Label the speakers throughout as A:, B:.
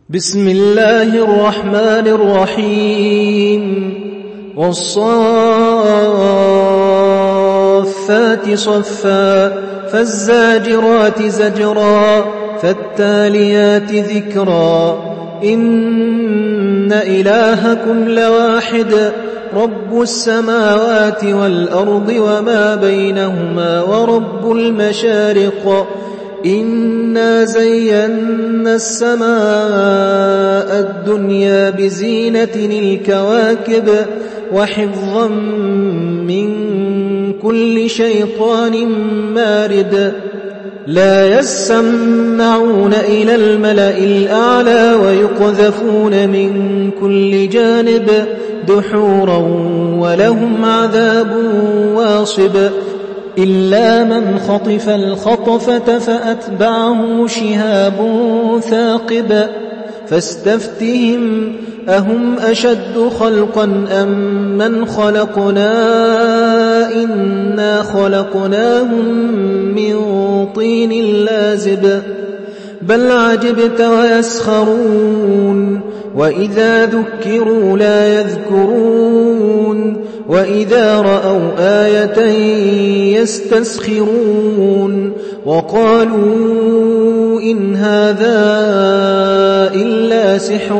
A: بسم الله الرحمن الرحيم والصافات صفا فالزاجرات زجرا فالتاليات ذكرا إن إلهكم لواحد رب السماوات والأرض وما بينهما ورب المشارق إنا زينا السماء الدنيا بزينة الكواكب وحفظا من كل شيطان مارد لا يسمعون إلى الملأ الأعلى ويقذفون من كل جانب دحورا ولهم عذاب واصب إلا من خطف الخطفة فأتبعه شهاب ثاقب فاستفتهم أهم أشد خلقا أم من خلقنا إنا خلقناهم من طين لازب بل عجبت ويسخرون وإذا ذكروا لا يذكرون وإذا رأوا آية يستسخرون وقالوا إن هذا إلا سحر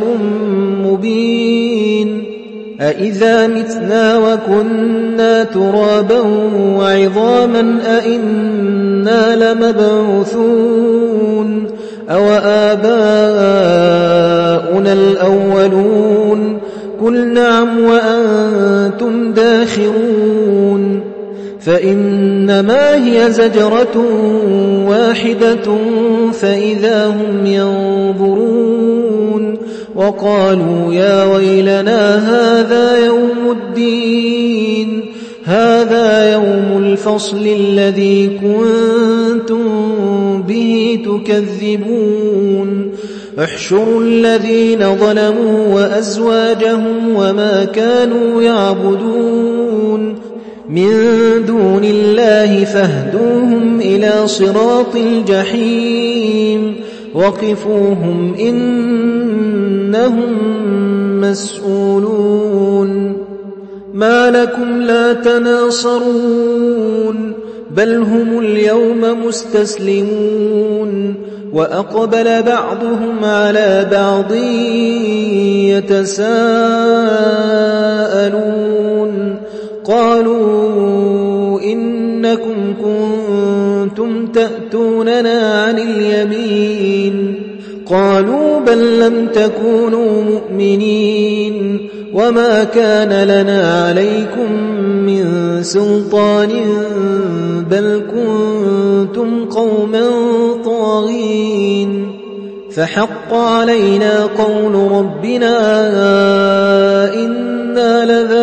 A: مبين أإذا متنا وكنا ترابا وعظاما أإنا لمبعوثون أو آباؤنا الأولون قل نعم وأنتم داخرون فإنما هي زجرة واحدة فإذا هم ينظرون وقالوا يا ويلنا هذا يوم الدين هذا يوم الفصل الذي كنتم به تكذبون احشروا الذين ظلموا وأزواجهم وما كانوا يعبدون من دون الله فاهدوهم إلى صراط الجحيم وقفوهم إنهم مسؤولون ما لكم لا تناصرون بل هم اليوم مستسلمون وأقبل بعضهم على بعض يتساءلون قالوا إنكم كنتم تأتوننا عن اليمين قالوا بل لم تكونوا مؤمنين وما كان لنا عليكم من سلطان بل كنتم قوما طاغين فحق علينا قول ربنا إنا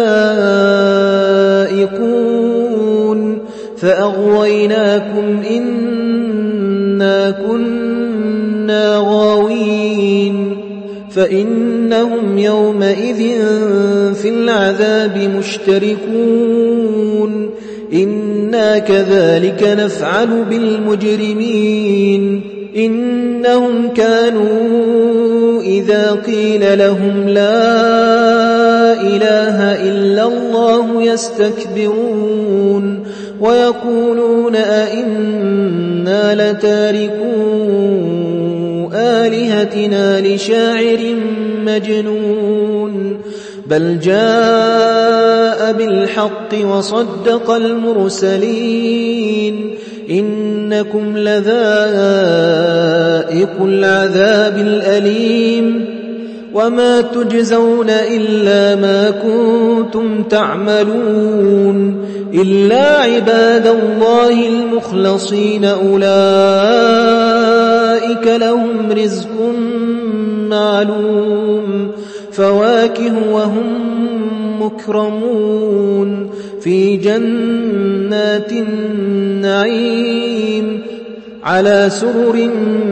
A: لذائقون فأغويناكم إنا كنا غاوين فإنهم يومئذ في العذاب مشتركون إنا كذلك نفعل بالمجرمين إنهم كانوا إذا قيل لهم لا إله إلا الله يستكبرون ويقولون أئنا لتاركو آلهتنا لشاعر مجنون بل جاء بالحق وصدق المرسلين إنكم لذائق العذاب الأليم وما تجزون إلا ما كنتم تعملون إلا عباد الله المخلصين أولئك لهم رزق معلوم فواكه وهم مكرمون في جنات النعيم على سرر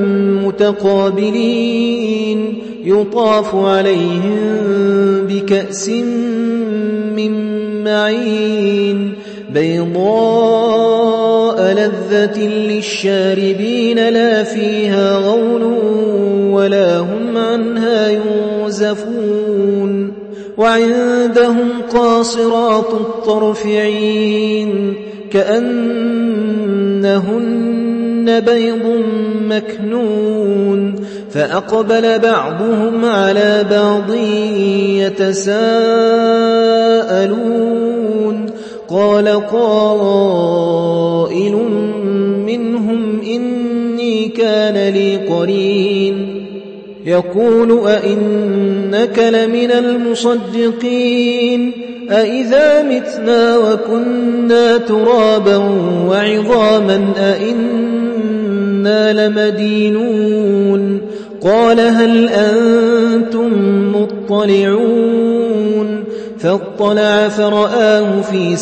A: متقابلين يطاف عليهم بكأس من معين بيضاء لذة للشاربين لا فيها غول ولا هم عنها ينزفون وعندهم قاصرات الطرف عين كأنهن بيض مكنون فأقبل بعضهم على بعض يتساءلون قال قائل منهم إني كان لي قرين يقول أئنك لمن المصدقين أئذا متنا وكنا ترابا وعظاما أئنا لمدينون قال هل أنتم مطلعون فاطلع فرآه في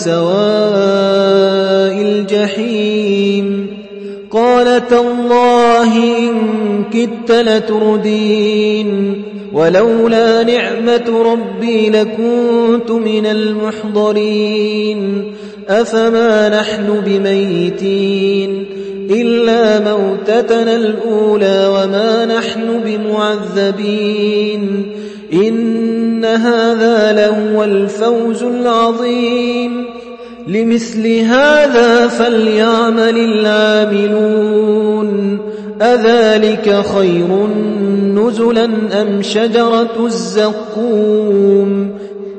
A: سواء الجحيم قال تالله إن كدت لتردين ولولا نعمة ربي لكنت من المحضرين أفما نحن بميتين إلا موتتنا الأولى وما نحن بمعذبين إن هذا لهو الفوز العظيم لمثل هذا فليعمل العاملون أذلك خير نزلا أم شجرة الزقوم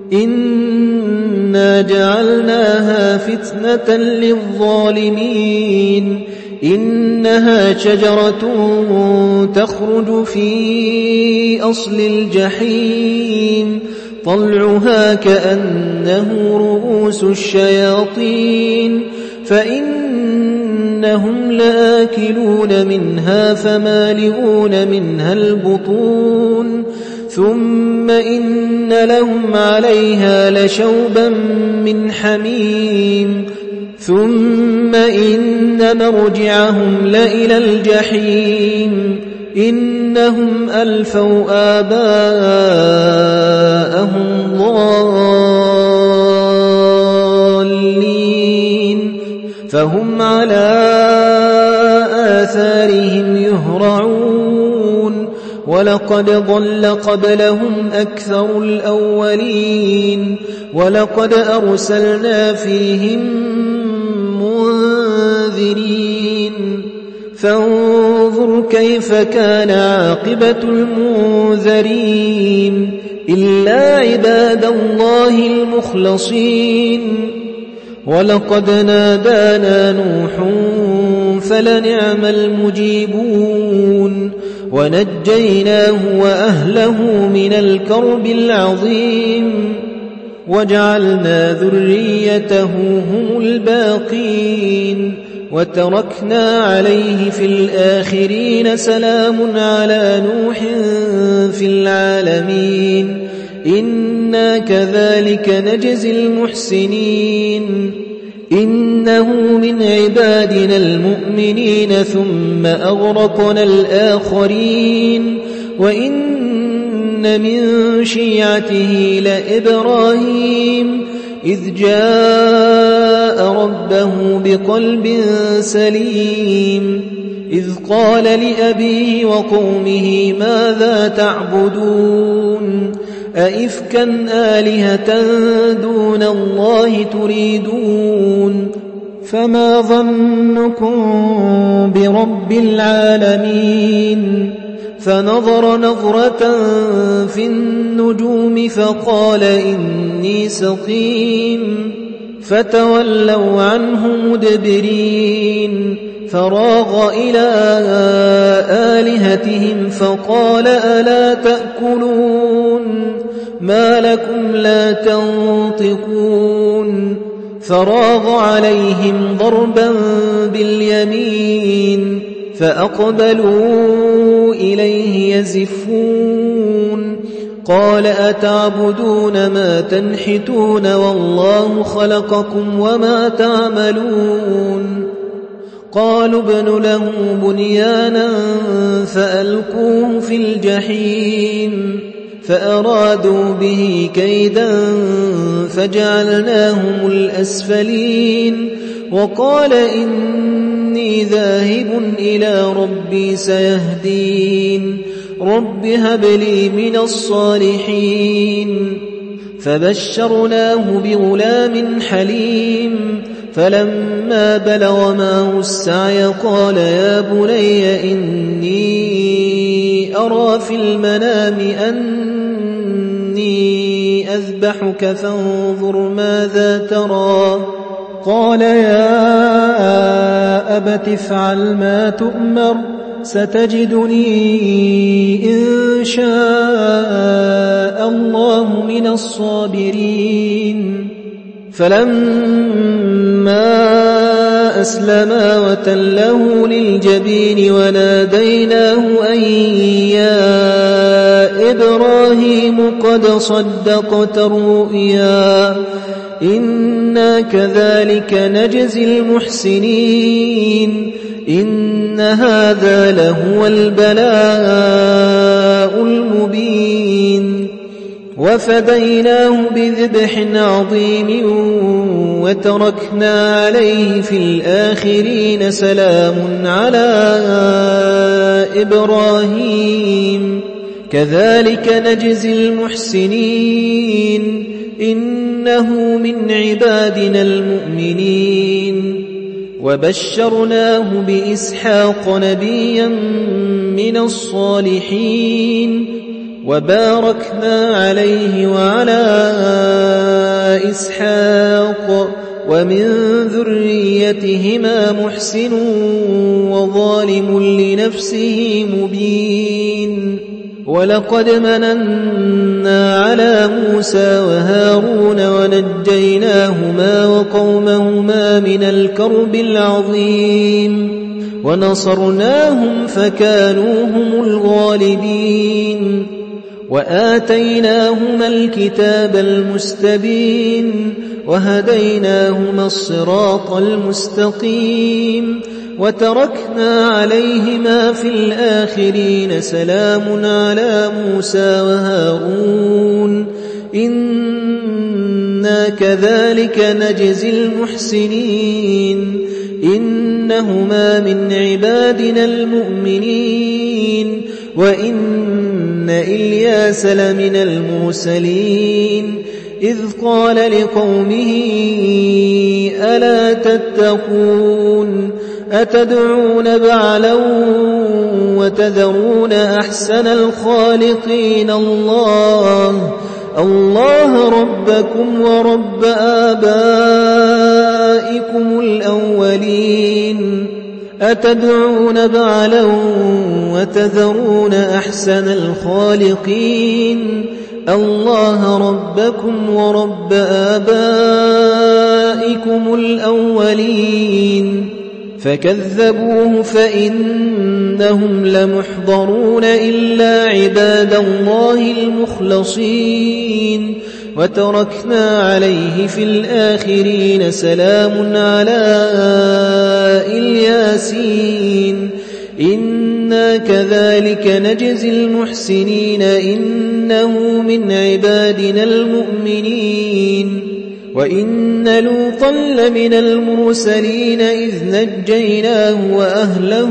A: إنا جعلناها فتنة للظالمين إنها شجرة تخرج في أصل الجحيم طلعها كأنه رؤوس الشياطين فإنهم لآكلون منها فمالئون منها البطون ثم إن لهم عليها لشوبا من حميم ثم إن مرجعهم لإلى الجحيم إنهم ألفوا آباءهم ضالين فهم على آثارهم يهرعون ولقد ضل قبلهم أكثر الأولين ولقد أرسلنا فيهم منذرين فانظر كيف كان عاقبة المنذرين إلا عباد الله المخلصين ولقد نادانا نوح فلنعم المجيبون ونجيناه وأهله من الكرب العظيم وجعلنا ذريته هم الباقين وتركنا عليه في الآخرين سلام على نوح في العالمين إنا كذلك نجزي المحسنين إنه من عبادنا المؤمنين ثم أغرقنا الآخرين وإن من شيعته لإبراهيم إذ جاء ربه بقلب سليم إذ قال لأبيه وقومه ماذا تعبدون أئفكا آلهة دون الله تريدون فما ظنكم برب العالمين فنظر نظرة في النجوم فقال إني سقيم فتولوا عنه مدبرين فراغ إلى آلهتهم فقال ألا تأكلون ما لكم لا تنطقون فراغ عليهم ضربا باليمين فأقبلوا إليه يزفون قال أتعبدون ما تنحتون والله خلقكم وما تعملون قالوا ابن له بنيانا فألقوه في الجحيم فأرادوا به كيدا فجعلناهم الأسفلين وقال إني ذاهب إلى ربي سيهدين رب هب لي من الصالحين فبشرناه بغلام حليم فلما بلغ معه السعي قال يا بني إني أرى في المنام أني أذبحك فانظر ماذا ترى قال يا أبت افعل ما تؤمر ستجدني إن شاء الله من الصابرين فلما أسلما وتله للجبين وناديناه أن يا إبراهيم قد صدقت الرؤيا إنا كذلك نجزي المحسنين إن هذا لهو البلاء المبين وفديناه بذبح عظيم وتركنا عليه في الآخرين سلام على إبراهيم كذلك نجزي المحسنين إنه من عبادنا المؤمنين وبشرناه بإسحاق نبيا من الصالحين وباركنا عليه وعلى إسحاق ومن ذريتهما محسن وظالم لنفسه مبين ولقد مننا على موسى وهارون ونجيناهما وقومهما من الكرب العظيم ونصرناهم فكانوا هم الغالبين وآتيناهما الكتاب المستبين وهديناهما الصراط المستقيم وتركنا عليهما في الآخرين سلام على موسى وهارون إنا كذلك نجزي المحسنين إنهما من عبادنا المؤمنين وإن إلياس لمن المرسلين إذ قال لقومه ألا تتقون أتدعون بعلا وتذرون أحسن الخالقين الله ربكم ورب آبائكم الأولين أتدعون بعلا وتذرون أحسن الخالقين الله ربكم ورب آبائكم الأولين فكذبوه فإنهم لمحضرون إلا عباد الله المخلصين وتركنا عليه في الآخرين سلام على الياسين إنا كذلك نجزي المحسنين إنه من عبادنا المؤمنين وإن لوطا لمن المرسلين إذ نجيناه وأهله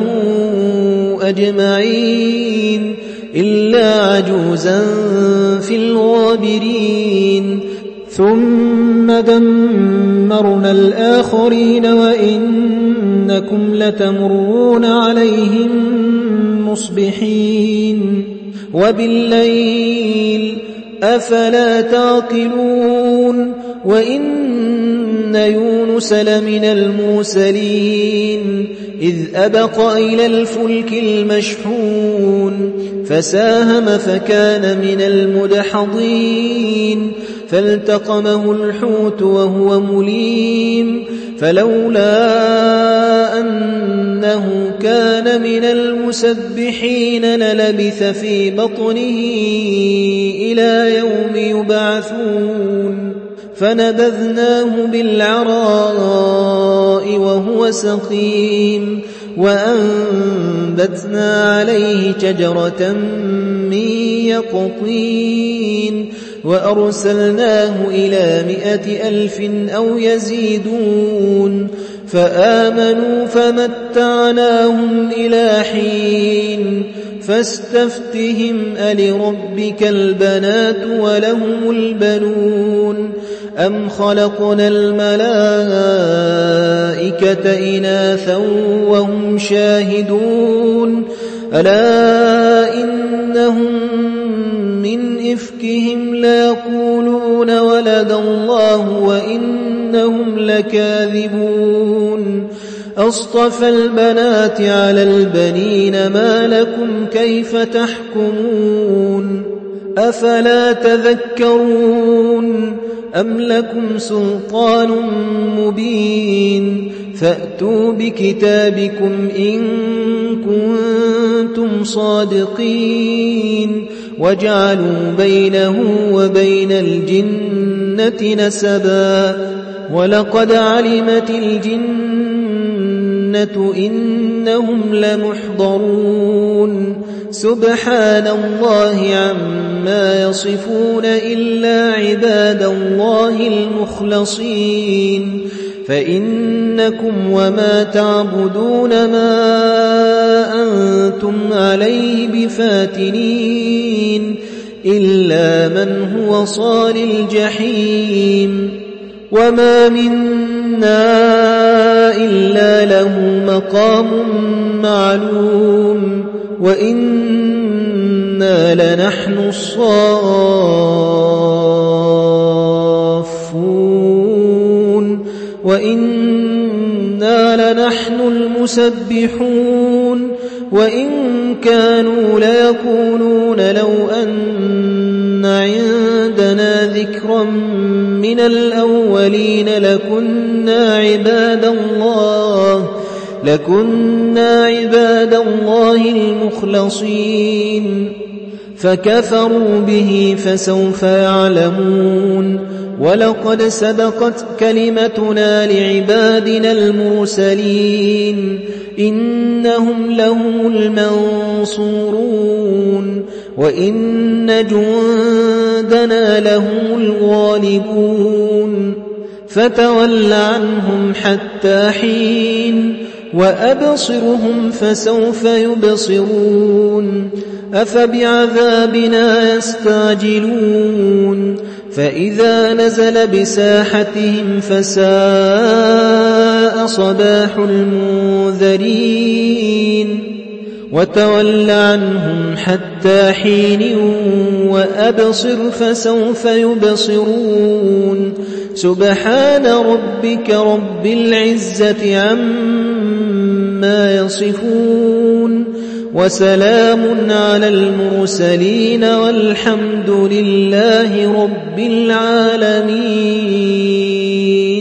A: أجمعين إلا عجوزا في الغابرين ثم دمرنا الآخرين وإنكم لتمرون عليهم مصبحين وبالليل أفلا تعقلون وإن يونس لمن المرسلين إذ أبق إلى الفلك المشحون فساهم فكان من المدحضين فالتقمه الحوت وهو مليم فلولا أنه كان من المسبحين للبث في بطنه إلى يوم يبعثون فنبذناه بالعراء وهو سقيم وأنبتنا عليه شجرة من يقطين وأرسلناه إلى 100,000 أو يزيدون فآمنوا فمتعناهم إلى حين فاستفتهم ألربك البنات ولهم البنون أم خلقنا الملائكة إناثا وهم شاهدون ألا إنهم من إفكهم ليقولون ولد الله وإنهم لكاذبون أصطفى البنات على البنين ما لكم كيف تحكمون أفلا تذكرون أم لكم سلطان مبين فأتوا بكتابكم إن كنتم صادقين وجعلوا بينه وبين الجنة نسبا ولقد علمت الجنة إنهم لمحضرون سبحان الله عما يصفون إلا عباد الله المخلصين فإنكم وما تعبدون ما أنتم عليه بفاتنين إلا من هو صال الجحيم وما منا إلا له مقام معلوم وإنا لنحن الصافون وإنا لنحن المسبحون وإن كانوا ليقولون لو أن عندنا ذكرا من الأولين لكنا عباد الله المخلصين فكفروا به فسوف يعلمون ولقد سبقت كلمتنا لعبادنا المرسلين إنهم لهم المنصورون وإن جندنا لهم الغالبون فتول عنهم حتى حين وأبصرهم فسوف يبصرون أفبعذابنا يستعجلون فإذا نزل بساحتهم فساء صباح المنذرين وتول عنهم حتى حين وأبصر فسوف يبصرون سبحان ربك رب العزة عما يصفون وسلام على المرسلين والحمد لله رب العالمين.